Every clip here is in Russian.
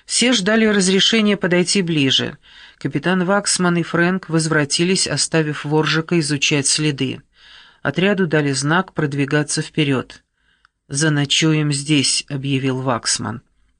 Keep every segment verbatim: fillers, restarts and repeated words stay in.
Все ждали разрешения подойти ближе. Капитан Ваксман и Фрэнк возвратились, оставив Воржика изучать следы. Отряду дали знак продвигаться вперед. «Заночуем здесь», — объявил Ваксман.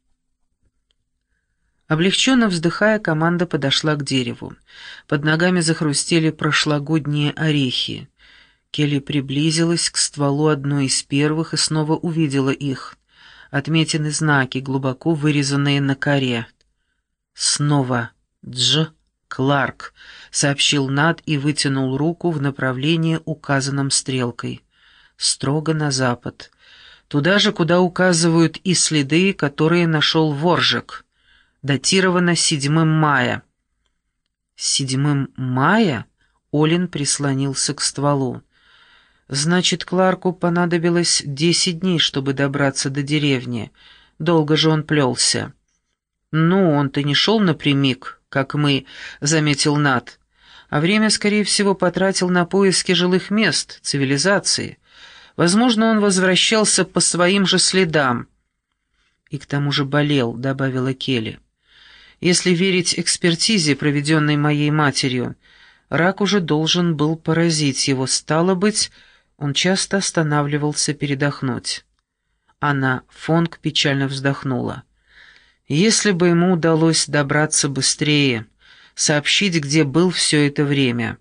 Облегченно вздыхая, команда подошла к дереву. Под ногами захрустели прошлогодние орехи. Келли приблизилась к стволу одной из первых и снова увидела их. Отметины знаки, глубоко вырезанные на коре. «Снова Дж. Кларк», — сообщил Над и вытянул руку в направлении, указанном стрелкой. Строго на запад. Туда же, куда указывают и следы, которые нашел Воржик. Датировано седьмым мая. «Седьмым мая?» — Олин прислонился к стволу. «Значит, Кларку понадобилось десять дней, чтобы добраться до деревни. Долго же он плелся». «Ну, он-то не шел напрямик, как мы», — заметил Над. «А время, скорее всего, потратил на поиски жилых мест, цивилизации. Возможно, он возвращался по своим же следам». «И к тому же болел», — добавила Келли. «Если верить экспертизе, проведенной моей матерью, рак уже должен был поразить его, стало быть, он часто останавливался передохнуть». Анна Фонг печально вздохнула. «Если бы ему удалось добраться быстрее, сообщить, где был все это время».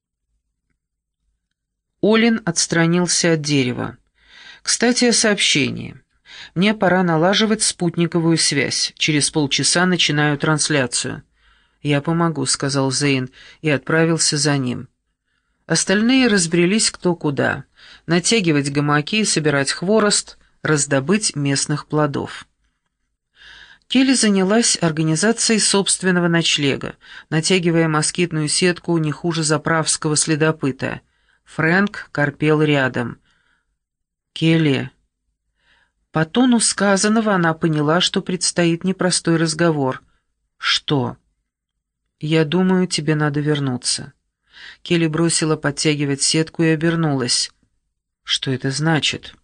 Олин отстранился от дерева. «Кстати, о сообщении. Мне пора налаживать спутниковую связь. Через полчаса начинаю трансляцию». «Я помогу», — сказал Зейн и отправился за ним. Остальные разбрелись кто куда. Натягивать гамаки, собирать хворост, раздобыть местных плодов. Келли занялась организацией собственного ночлега, натягивая москитную сетку не хуже заправского следопыта. Фрэнк корпел рядом. «Келли...» По тону сказанного она поняла, что предстоит непростой разговор. «Что?» «Я думаю, тебе надо вернуться». Келли бросила подтягивать сетку и обернулась. «Что это значит?»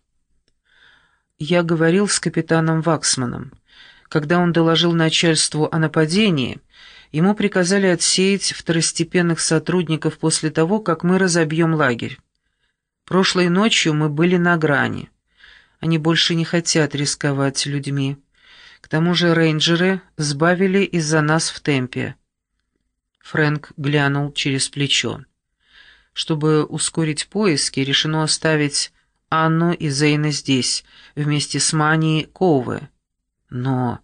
«Я говорил с капитаном Ваксманом. Когда он доложил начальству о нападении, ему приказали отсеять второстепенных сотрудников после того, как мы разобьем лагерь. Прошлой ночью мы были на грани. Они больше не хотят рисковать людьми. К тому же рейнджеры сбавили из-за нас в темпе». Фрэнк глянул через плечо. «Чтобы ускорить поиски, решено оставить Анну и Зейна здесь, вместе с Манией Коуве. Но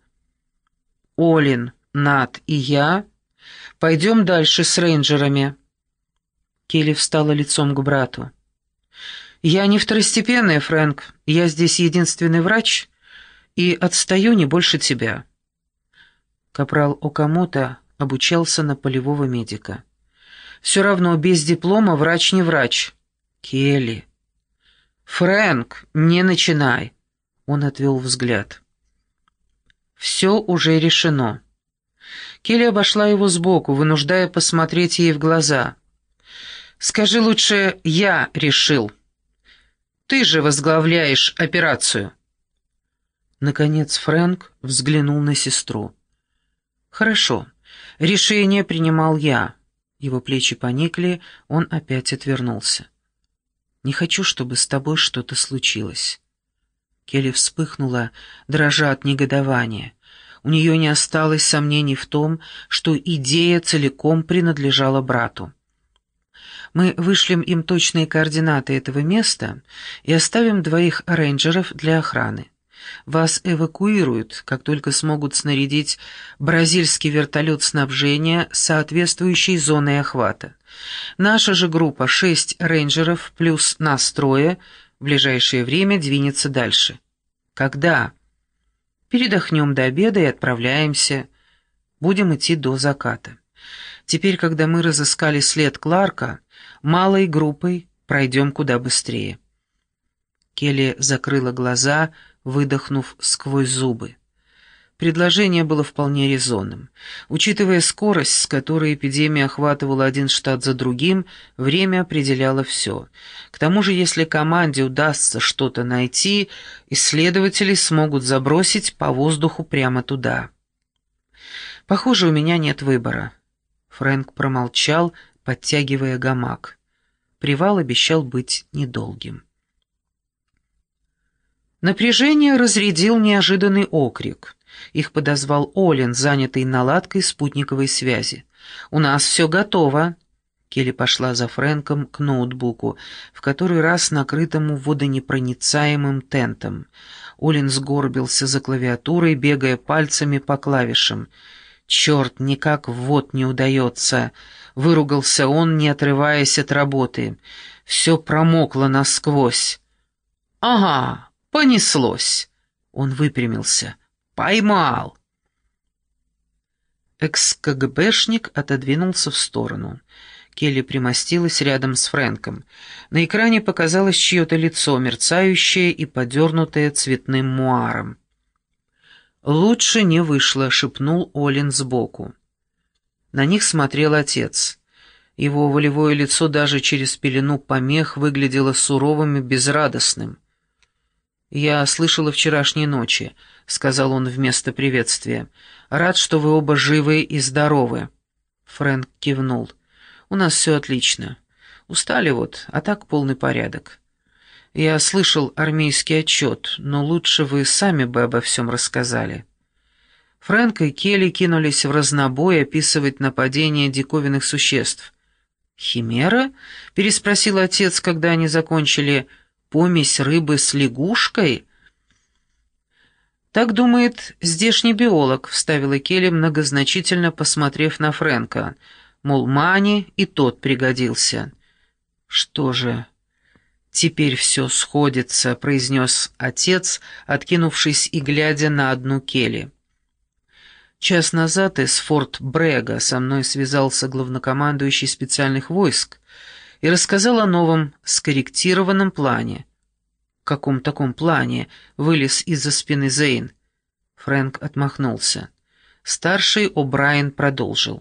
Олин, Над и я пойдем дальше с рейнджерами». Келли встала лицом к брату. «Я не второстепенная, Фрэнк. Я здесь единственный врач и отстаю не больше тебя». Капрал Окамото обучался на полевого медика. «Все равно без диплома врач не врач». «Келли». «Фрэнк, не начинай». Он отвел взгляд. «Все уже решено». Келли обошла его сбоку, вынуждая посмотреть ей в глаза. «Скажи лучше, я решил. Ты же возглавляешь операцию». Наконец Фрэнк взглянул на сестру. «Хорошо, решение принимал я». Его плечи поникли, он опять отвернулся. «Не хочу, чтобы с тобой что-то случилось». Келли вспыхнула, дрожа от негодования. У нее не осталось сомнений в том, что идея целиком принадлежала брату. «Мы вышлем им точные координаты этого места и оставим двоих рейнджеров для охраны. Вас эвакуируют, как только смогут снарядить бразильский вертолет снабжения с соответствующей зоной охвата. Наша же группа, шесть рейнджеров плюс нас трое, в ближайшее время двинется дальше». «Когда?» «Передохнем до обеда и отправляемся. Будем идти до заката. Теперь, когда мы разыскали след Кларка, малой группой пройдем куда быстрее». Келли закрыла глаза, выдохнув сквозь зубы. Предложение было вполне резонным. Учитывая скорость, с которой эпидемия охватывала один штат за другим, время определяло все. К тому же, если команде удастся что-то найти, исследователи смогут забросить по воздуху прямо туда. Похоже, у меня нет выбора». Фрэнк промолчал, подтягивая гамак. Привал обещал быть недолгим. Напряжение разрядил неожиданный окрик. Их подозвал Олин, занятый наладкой спутниковой связи. «У нас все готово». Келли пошла за Фрэнком к ноутбуку, в который раз накрытому водонепроницаемым тентом. Олин сгорбился за клавиатурой, бегая пальцами по клавишам. «Черт, никак ввод не удается!» — выругался он, не отрываясь от работы. «Все промокло насквозь». «Ага, понеслось!» Он выпрямился. «Поймал!» Экс-КГБшник отодвинулся в сторону. Келли примостилась рядом с Фрэнком. На экране показалось чье-то лицо, мерцающее и подернутое цветным муаром. «Лучше не вышло», — шепнул Олин сбоку. На них смотрел отец. Его волевое лицо даже через пелену помех выглядело суровым и безрадостным. «Я слышала вчерашней ночи», — сказал он вместо приветствия. «Рад, что вы оба живы и здоровы». Фрэнк кивнул. «У нас все отлично. Устали вот, а так полный порядок. Я слышал армейский отчет, но лучше вы сами бы обо всем рассказали». Фрэнк и Келли кинулись в разнобой описывать нападение диковинных существ. «Химера?» — переспросил отец, когда они закончили. «Помесь рыбы с лягушкой?» «Так думает здешний биолог», — вставила Келли, многозначительно посмотрев на Фрэнка. Мол, Мани и тот пригодился. «Что же, теперь все сходится», — произнес отец, откинувшись и глядя на одну Келли. «Час назад из Форт Брега со мной связался главнокомандующий специальных войск и рассказал о новом скорректированном плане». «В каком таком плане?» — вылез из-за спины Зейн. Фрэнк отмахнулся. Старший О'Брайен продолжил.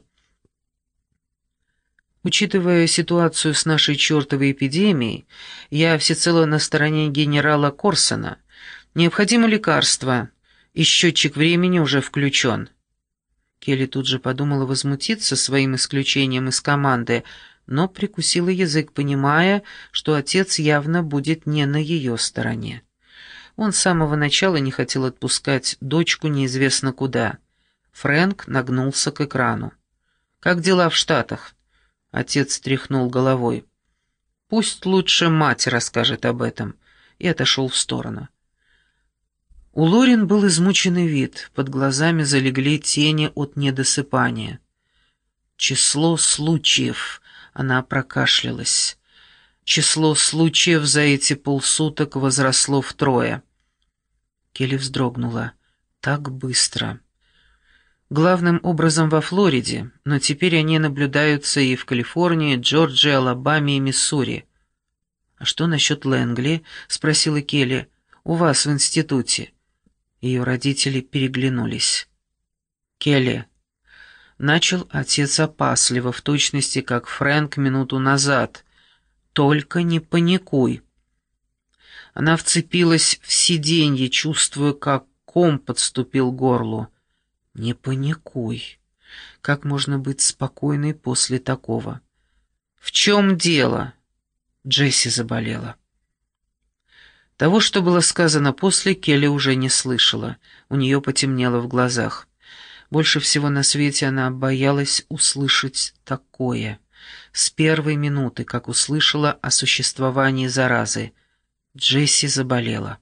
«Учитывая ситуацию с нашей чертовой эпидемией, я всецело на стороне генерала Корсона. Необходимо лекарство, и счетчик времени уже включен». Келли тут же подумала возмутиться своим исключением из команды, но прикусила язык, понимая, что отец явно будет не на ее стороне. Он с самого начала не хотел отпускать дочку неизвестно куда. Фрэнк нагнулся к экрану. «Как дела в Штатах?» Отец тряхнул головой. «Пусть лучше мать расскажет об этом», и отошел в сторону. У Лорен был измученный вид, под глазами залегли тени от недосыпания. «Число случаев», — она прокашлялась. «Число случаев за эти полсуток возросло втрое». Келли вздрогнула. «Так быстро». Главным образом во Флориде, но теперь они наблюдаются и в Калифорнии, Джорджии, Алабаме и Миссури. «А что насчет Лэнгли?» — спросила Келли. «У вас в институте». Ее родители переглянулись. «Келли», — начал отец опасливо, в точности, как Фрэнк минуту назад, — «только не паникуй». Она вцепилась в сиденье, чувствуя, как ком подступил к горлу. «Не паникуй. Как можно быть спокойной после такого?» «В чем дело?» Джесси заболела. Того, что было сказано после, Келли уже не слышала. У нее потемнело в глазах. Больше всего на свете она боялась услышать такое. С первой минуты, как услышала о существовании заразы. Джесси заболела.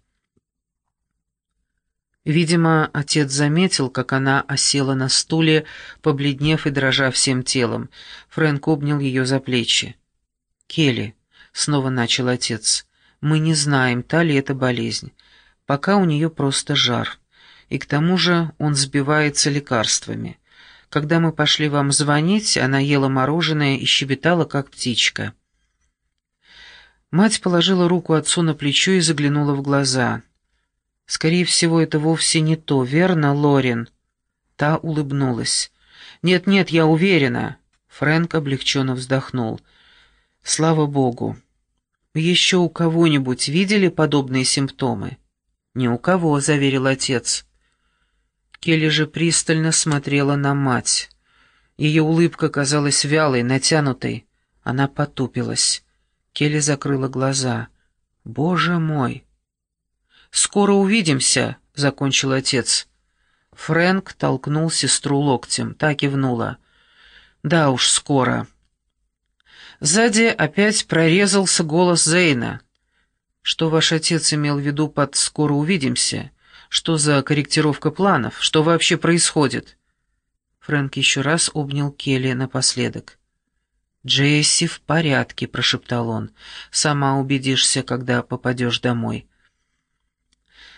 Видимо, отец заметил, как она осела на стуле, побледнев и дрожа всем телом. Фрэнк обнял ее за плечи. «Келли», — снова начал отец, — «мы не знаем, та ли это болезнь. Пока у нее просто жар. И к тому же он сбивается лекарствами. Когда мы пошли вам звонить, она ела мороженое и щебетала, как птичка». Мать положила руку отцу на плечо и заглянула в глаза. «Скорее всего, это вовсе не то, верно, Лорен?» Та улыбнулась. «Нет-нет, я уверена». Фрэнк облегченно вздохнул. «Слава Богу. Еще у кого-нибудь видели подобные симптомы?» «Ни у кого», — заверил отец. Келли же пристально смотрела на мать. Ее улыбка казалась вялой, натянутой. Она потупилась. Келли закрыла глаза. «Боже мой!» «Скоро увидимся», — закончил отец. Фрэнк толкнул сестру локтем. Та кивнула. «Да уж, скоро». Сзади опять прорезался голос Зейна. «Что ваш отец имел в виду под «скоро увидимся»? Что за корректировка планов? Что вообще происходит?» Фрэнк еще раз обнял Келли напоследок. «Джесси в порядке», — прошептал он. «Сама убедишься, когда попадешь домой.